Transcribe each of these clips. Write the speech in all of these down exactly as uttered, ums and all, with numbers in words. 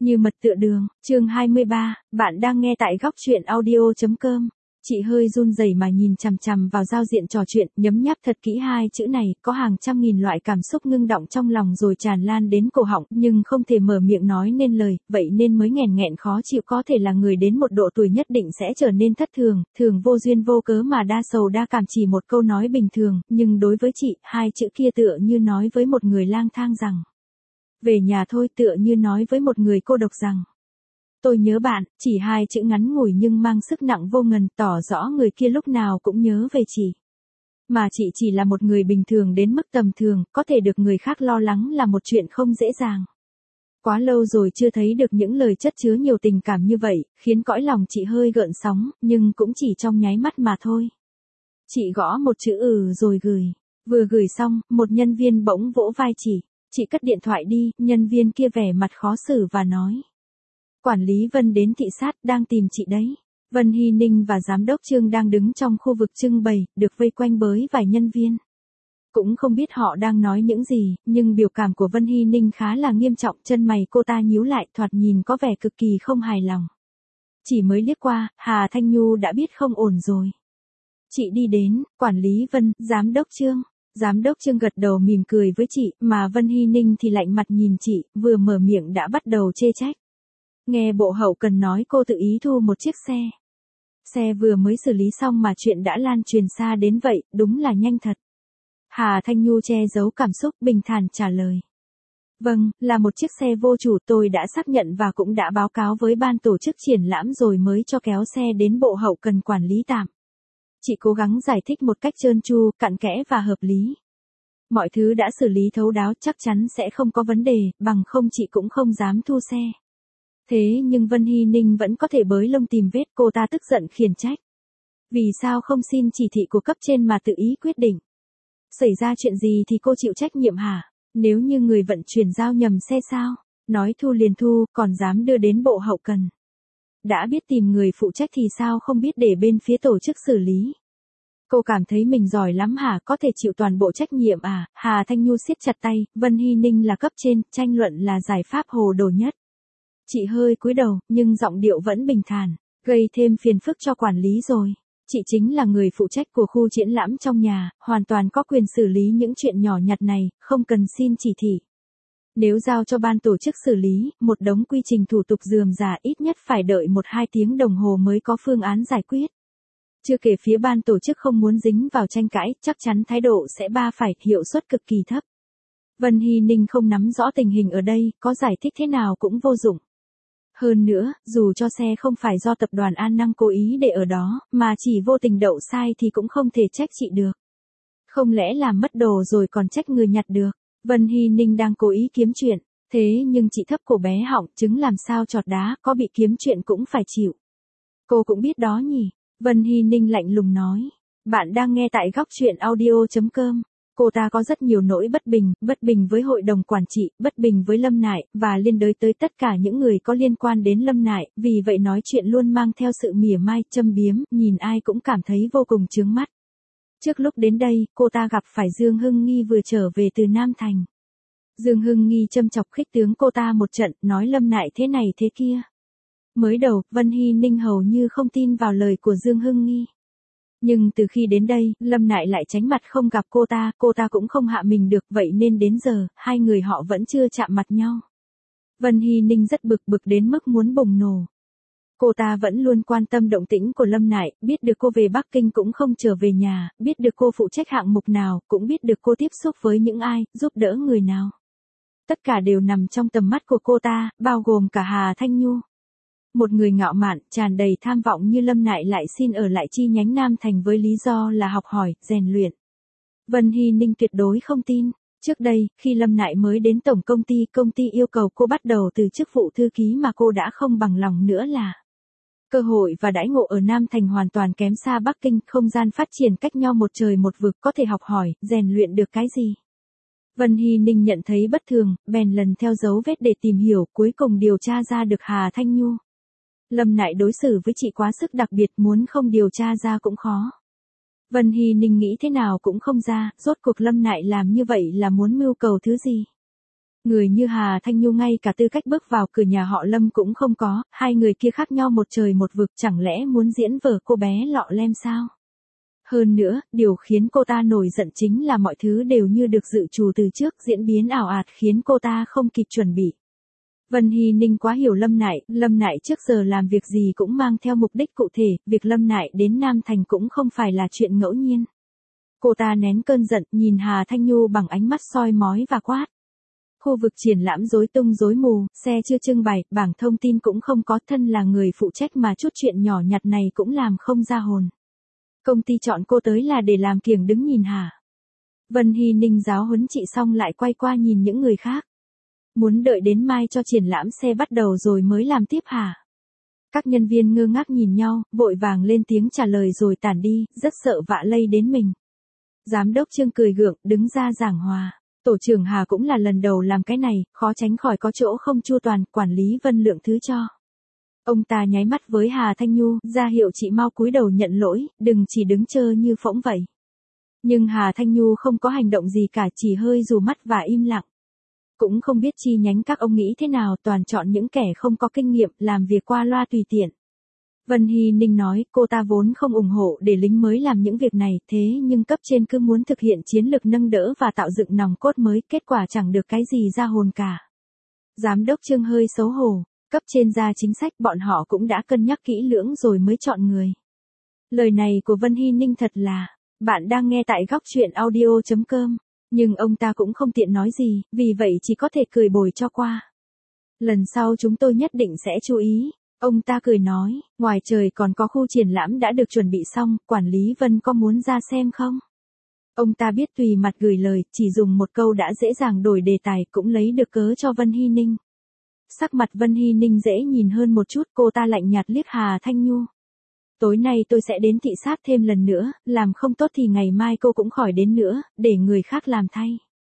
Như mật tựa đường, chương hai mươi ba, bạn đang nghe tại góc truyện audio chấm com. Chị hơi run rẩy mà nhìn chằm chằm vào giao diện trò chuyện, nhấm nháp thật kỹ hai chữ này, có hàng trăm nghìn loại cảm xúc ngưng đọng trong lòng rồi tràn lan đến cổ họng, nhưng không thể mở miệng nói nên lời, vậy nên mới nghẹn nghẹn khó chịu. Có thể là người đến một độ tuổi nhất định sẽ trở nên thất thường, thường vô duyên vô cớ mà đa sầu đa cảm chỉ một câu nói bình thường, nhưng đối với chị, hai chữ kia tựa như nói với một người lang thang rằng về nhà thôi, tựa như nói với một người cô độc rằng tôi nhớ bạn. Chỉ hai chữ ngắn ngủi nhưng mang sức nặng vô ngần, tỏ rõ người kia lúc nào cũng nhớ về chị. Mà chị chỉ là một người bình thường đến mức tầm thường, có thể được người khác lo lắng là một chuyện không dễ dàng. Quá lâu rồi chưa thấy được những lời chất chứa nhiều tình cảm như vậy, khiến cõi lòng chị hơi gợn sóng, nhưng cũng chỉ trong nháy mắt mà thôi. Chị gõ một chữ ừ rồi gửi. Vừa gửi xong, một nhân viên bỗng vỗ vai chị. Chị cất điện thoại đi, nhân viên kia vẻ mặt khó xử và nói. Quản lý Vân đến thị sát, đang tìm chị đấy. Vân Hy Ninh và giám đốc Trương đang đứng trong khu vực trưng bày, được vây quanh bởi vài nhân viên. Cũng không biết họ đang nói những gì, nhưng biểu cảm của Vân Hy Ninh khá là nghiêm trọng, chân mày cô ta nhíu lại, thoạt nhìn có vẻ cực kỳ không hài lòng. Chỉ mới liếc qua, Hà Thanh Nhu đã biết không ổn rồi. Chị đi đến, quản lý Vân, giám đốc Trương. Giám đốc Trương gật đầu mỉm cười với chị, mà Vân Hy Ninh thì lạnh mặt nhìn chị, vừa mở miệng đã bắt đầu chê trách. Nghe bộ hậu cần nói cô tự ý thu một chiếc xe. Xe vừa mới xử lý xong mà chuyện đã lan truyền xa đến vậy, đúng là nhanh thật. Hà Thanh Nhu che giấu cảm xúc, bình thản trả lời. Vâng, là một chiếc xe vô chủ, tôi đã xác nhận và cũng đã báo cáo với ban tổ chức triển lãm rồi mới cho kéo xe đến bộ hậu cần quản lý tạm. Chị cố gắng giải thích một cách trơn tru, cặn kẽ và hợp lý. Mọi thứ đã xử lý thấu đáo, chắc chắn sẽ không có vấn đề, bằng không chị cũng không dám thu xe. Thế nhưng Vân Hy Ninh vẫn có thể bới lông tìm vết, cô ta tức giận khiển trách. Vì sao không xin chỉ thị của cấp trên mà tự ý quyết định? Xảy ra chuyện gì thì cô chịu trách nhiệm hả? Nếu như người vận chuyển giao nhầm xe sao? Nói thu liền thu, còn dám đưa đến bộ hậu cần. Đã biết tìm người phụ trách thì sao không biết để bên phía tổ chức xử lý? Cô cảm thấy mình giỏi lắm hả, có thể chịu toàn bộ trách nhiệm à? Hà Thanh Nhu siết chặt tay, Vân Hy Ninh là cấp trên, tranh luận là giải pháp hồ đồ nhất. Chị hơi cúi đầu, nhưng giọng điệu vẫn bình thản, gây thêm phiền phức cho quản lý rồi. Chị chính là người phụ trách của khu triển lãm trong nhà, hoàn toàn có quyền xử lý những chuyện nhỏ nhặt này, không cần xin chỉ thị. Nếu giao cho ban tổ chức xử lý, một đống quy trình thủ tục rườm rà, ít nhất phải đợi một hai tiếng đồng hồ mới có phương án giải quyết. Chưa kể phía ban tổ chức không muốn dính vào tranh cãi, chắc chắn thái độ sẽ ba phải, hiệu suất cực kỳ thấp. Vân Hy Ninh không nắm rõ tình hình ở đây, có giải thích thế nào cũng vô dụng. Hơn nữa, dù cho xe không phải do tập đoàn An Năng cố ý để ở đó, mà chỉ vô tình đậu sai thì cũng không thể trách chị được. Không lẽ làm mất đồ rồi còn trách người nhặt được? Vân Hy Ninh đang cố ý kiếm chuyện, thế nhưng chị thấp cổ bé họng, trứng làm sao chọt đá, có bị kiếm chuyện cũng phải chịu. Cô cũng biết đó nhỉ? Vân Hy Ninh lạnh lùng nói. Bạn đang nghe tại góc truyện audio chấm com. Cô ta có rất nhiều nỗi bất bình, bất bình với hội đồng quản trị, bất bình với Lâm Nại, và liên đới tới tất cả những người có liên quan đến Lâm Nại, vì vậy nói chuyện luôn mang theo sự mỉa mai, châm biếm, nhìn ai cũng cảm thấy vô cùng chướng mắt. Trước lúc đến đây, cô ta gặp phải Dương Hưng Nghi vừa trở về từ Nam Thành. Dương Hưng Nghi châm chọc khích tướng cô ta một trận, nói Lâm Nại thế này thế kia. Mới đầu, Vân Hy Ninh hầu như không tin vào lời của Dương Hưng Nghi. Nhưng từ khi đến đây, Lâm Nại lại tránh mặt không gặp cô ta, cô ta cũng không hạ mình được, vậy nên đến giờ, hai người họ vẫn chưa chạm mặt nhau. Vân Hy Ninh rất bực bực đến mức muốn bùng nổ. Cô ta vẫn luôn quan tâm động tĩnh của Lâm Nại, biết được cô về Bắc Kinh cũng không trở về nhà, biết được cô phụ trách hạng mục nào, cũng biết được cô tiếp xúc với những ai, giúp đỡ người nào. Tất cả đều nằm trong tầm mắt của cô ta, bao gồm cả Hà Thanh Nhu. Một người ngạo mạn, tràn đầy tham vọng như Lâm Nại lại xin ở lại chi nhánh Nam Thành với lý do là học hỏi, rèn luyện. Vân Hy Ninh tuyệt đối không tin. Trước đây, khi Lâm Nại mới đến tổng công ty, công ty yêu cầu cô bắt đầu từ chức vụ thư ký mà cô đã không bằng lòng nữa là. Cơ hội và đãi ngộ ở Nam Thành hoàn toàn kém xa Bắc Kinh, không gian phát triển cách nhau một trời một vực, có thể học hỏi, rèn luyện được cái gì. Vân Hy Ninh nhận thấy bất thường, bèn lần theo dấu vết để tìm hiểu, cuối cùng điều tra ra được Hà Thanh Nhu. Lâm Nại đối xử với chị quá sức đặc biệt, muốn không điều tra ra cũng khó. Vân Hy Ninh nghĩ thế nào cũng không ra, rốt cuộc Lâm Nại làm như vậy là muốn mưu cầu thứ gì. Người như Hà Thanh Nhu ngay cả tư cách bước vào cửa nhà họ Lâm cũng không có, hai người kia khác nhau một trời một vực, chẳng lẽ muốn diễn vở cô bé lọ lem sao? Hơn nữa, điều khiến cô ta nổi giận chính là mọi thứ đều như được dự trù từ trước, diễn biến ảo ạt khiến cô ta không kịp chuẩn bị. Vân Hy Ninh quá hiểu Lâm Nại, Lâm Nại trước giờ làm việc gì cũng mang theo mục đích cụ thể, việc Lâm Nại đến Nam Thành cũng không phải là chuyện ngẫu nhiên. Cô ta nén cơn giận, nhìn Hà Thanh Nhu bằng ánh mắt soi mói và quát. Khu vực triển lãm rối tung rối mù, xe chưa trưng bày, bảng thông tin cũng không có, thân là người phụ trách mà chút chuyện nhỏ nhặt này cũng làm không ra hồn. Công ty chọn cô tới là để làm kiểng đứng nhìn hả? Vân Hy Ninh giáo huấn chị xong lại quay qua nhìn những người khác. Muốn đợi đến mai cho triển lãm xe bắt đầu rồi mới làm tiếp hả? Các nhân viên ngơ ngác nhìn nhau, vội vàng lên tiếng trả lời rồi tản đi, rất sợ vạ lây đến mình. Giám đốc Trương cười gượng, đứng ra giảng hòa. Tổ trưởng Hà cũng là lần đầu làm cái này, khó tránh khỏi có chỗ không chu toàn, quản lý Vân lượng thứ cho. Ông ta nháy mắt với Hà Thanh Nhu, ra hiệu chị mau cúi đầu nhận lỗi, đừng chỉ đứng chơ như phỗng vậy. Nhưng Hà Thanh Nhu không có hành động gì cả, chỉ hơi rủ mắt và im lặng. Cũng không biết chi nhánh các ông nghĩ thế nào, toàn chọn những kẻ không có kinh nghiệm, làm việc qua loa tùy tiện. Vân Hy Ninh nói, cô ta vốn không ủng hộ để lính mới làm những việc này, thế nhưng cấp trên cứ muốn thực hiện chiến lược nâng đỡ và tạo dựng nòng cốt mới, kết quả chẳng được cái gì ra hồn cả. Giám đốc Trương hơi xấu hổ, cấp trên ra chính sách bọn họ cũng đã cân nhắc kỹ lưỡng rồi mới chọn người. Lời này của Vân Hy Ninh thật là, bạn đang nghe tại góc truyện audio chấm com, nhưng ông ta cũng không tiện nói gì, vì vậy chỉ có thể cười bồi cho qua. Lần sau chúng tôi nhất định sẽ chú ý. Ông ta cười nói, ngoài trời còn có khu triển lãm đã được chuẩn bị xong, quản lý Vân có muốn ra xem không? Ông ta biết tùy mặt gửi lời, chỉ dùng một câu đã dễ dàng đổi đề tài, cũng lấy được cớ cho Vân Hy Ninh. Sắc mặt Vân Hy Ninh dễ nhìn hơn một chút, cô ta lạnh nhạt liếc Hà Thanh Nhu. Tối nay tôi sẽ đến thị sát thêm lần nữa, làm không tốt thì ngày mai cô cũng khỏi đến nữa, để người khác làm thay.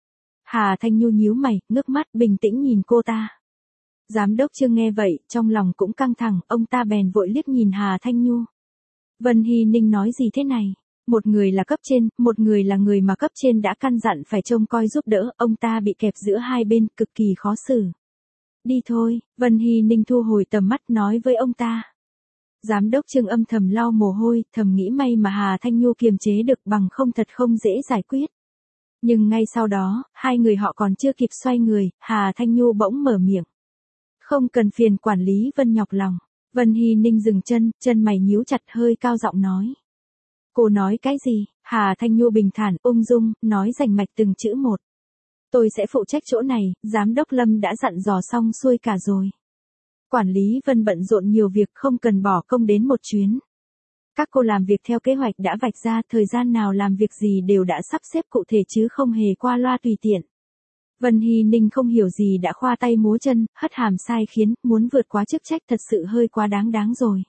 Hà Thanh Nhu nhíu mày, ngước mắt bình tĩnh nhìn cô ta. Giám đốc Trương nghe vậy, trong lòng cũng căng thẳng, ông ta bèn vội liếc nhìn Hà Thanh Nhu. Vân Hy Ninh nói gì thế này? Một người là cấp trên, một người là người mà cấp trên đã căn dặn phải trông coi giúp đỡ, ông ta bị kẹp giữa hai bên, cực kỳ khó xử. Đi thôi, Vân Hy Ninh thu hồi tầm mắt nói với ông ta. Giám đốc Trương âm thầm lau mồ hôi, thầm nghĩ may mà Hà Thanh Nhu kiềm chế được, bằng không thật không dễ giải quyết. Nhưng ngay sau đó, hai người họ còn chưa kịp xoay người, Hà Thanh Nhu bỗng mở miệng. Không cần phiền quản lý Vân nhọc lòng. Vân Hy Ninh dừng chân, chân mày nhíu chặt, hơi cao giọng nói. Cô nói cái gì? Hà Thanh Nhu bình thản, ung dung, nói rành mạch từng chữ một. Tôi sẽ phụ trách chỗ này, giám đốc Lâm đã dặn dò xong xuôi cả rồi. Quản lý Vân bận rộn nhiều việc, không cần bỏ công đến một chuyến. Các cô làm việc theo kế hoạch đã vạch ra, thời gian nào làm việc gì đều đã sắp xếp cụ thể chứ không hề qua loa tùy tiện. Vân Hy Ninh không hiểu gì đã khoa tay múa chân, hất hàm sai khiến, muốn vượt quá chức trách thật sự hơi quá đáng đáng rồi.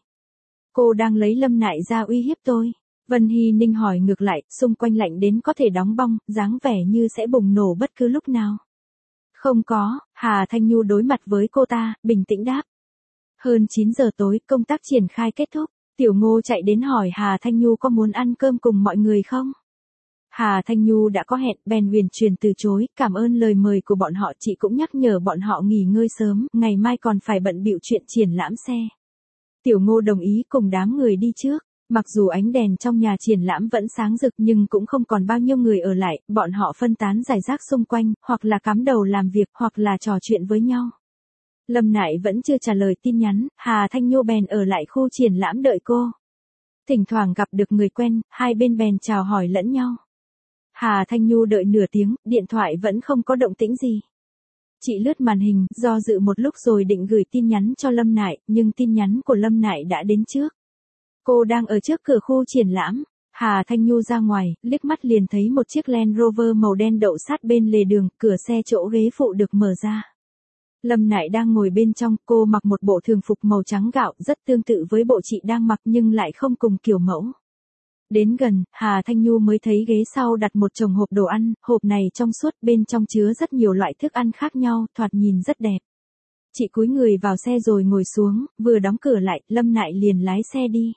Cô đang lấy Lâm Nại ra uy hiếp tôi. Vân Hy Ninh hỏi ngược lại, xung quanh lạnh đến có thể đóng bong, dáng vẻ như sẽ bùng nổ bất cứ lúc nào. Không có, Hà Thanh Nhu đối mặt với cô ta, bình tĩnh đáp. Hơn chín giờ tối, công tác triển khai kết thúc, Tiểu Ngô chạy đến hỏi Hà Thanh Nhu có muốn ăn cơm cùng mọi người không? Hà Thanh Nhu đã có hẹn, bèn huyền truyền từ chối, cảm ơn lời mời của bọn họ, chị cũng nhắc nhở bọn họ nghỉ ngơi sớm, ngày mai còn phải bận bịu chuyện triển lãm xe. Tiểu Ngô đồng ý cùng đám người đi trước, mặc dù ánh đèn trong nhà triển lãm vẫn sáng rực nhưng cũng không còn bao nhiêu người ở lại, bọn họ phân tán rải rác xung quanh, hoặc là cắm đầu làm việc, hoặc là trò chuyện với nhau. Lâm Nại vẫn chưa trả lời tin nhắn, Hà Thanh Nhu bèn ở lại khu triển lãm đợi cô. Thỉnh thoảng gặp được người quen, hai bên bèn chào hỏi lẫn nhau. Hà Thanh Nhu đợi nửa tiếng, điện thoại vẫn không có động tĩnh gì. Chị lướt màn hình, do dự một lúc rồi định gửi tin nhắn cho Lâm Nại, nhưng tin nhắn của Lâm Nại đã đến trước. Cô đang ở trước cửa khu triển lãm. Hà Thanh Nhu ra ngoài, liếc mắt liền thấy một chiếc Land Rover màu đen đậu sát bên lề đường, cửa xe chỗ ghế phụ được mở ra. Lâm Nại đang ngồi bên trong, cô mặc một bộ thường phục màu trắng gạo, rất tương tự với bộ chị đang mặc nhưng lại không cùng kiểu mẫu. Đến gần, Hà Thanh Nhu mới thấy ghế sau đặt một chồng hộp đồ ăn, hộp này trong suốt, bên trong chứa rất nhiều loại thức ăn khác nhau, thoạt nhìn rất đẹp. Chị cúi người vào xe rồi ngồi xuống, vừa đóng cửa lại, Lâm Nại liền lái xe đi.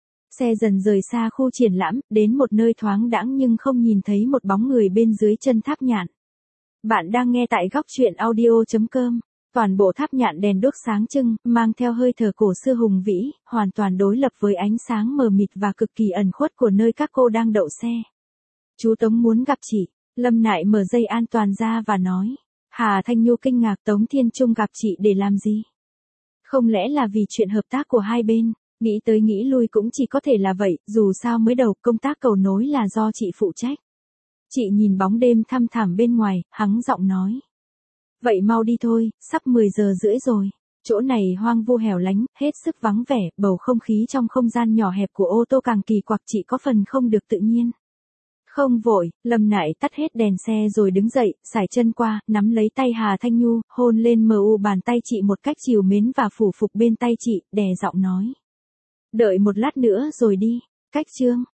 Xe dần rời xa khu triển lãm, đến một nơi thoáng đãng nhưng không nhìn thấy một bóng người bên dưới chân tháp nhạn. Bạn đang nghe tại góc chuyện audio chấm com. Toàn bộ tháp nhạn đèn đuốc sáng trưng, mang theo hơi thở cổ xưa hùng vĩ, hoàn toàn đối lập với ánh sáng mờ mịt và cực kỳ ẩn khuất của nơi các cô đang đậu xe. Chú Tống muốn gặp chị. Lâm Nại mở dây an toàn ra và nói. Hà Thanh Nhu kinh ngạc, Tống Thiên Trung gặp chị để làm gì? Không lẽ là vì chuyện hợp tác của hai bên? Nghĩ tới nghĩ lui cũng chỉ có thể là vậy, dù sao mới đầu công tác cầu nối là do chị phụ trách. Chị nhìn bóng đêm thăm thẳm bên ngoài, hắng giọng nói. Vậy mau đi thôi, sắp mười giờ rưỡi rồi. Chỗ này hoang vu hẻo lánh, hết sức vắng vẻ, bầu không khí trong không gian nhỏ hẹp của ô tô càng kỳ quặc, chị có phần không được tự nhiên. Không vội, Lâm Nại tắt hết đèn xe rồi đứng dậy, sải chân qua, nắm lấy tay Hà Thanh Nhu, hôn lên mờ u bàn tay chị một cách trìu mến và phủ phục bên tay chị, đè giọng nói. Đợi một lát nữa rồi đi. Cách chương.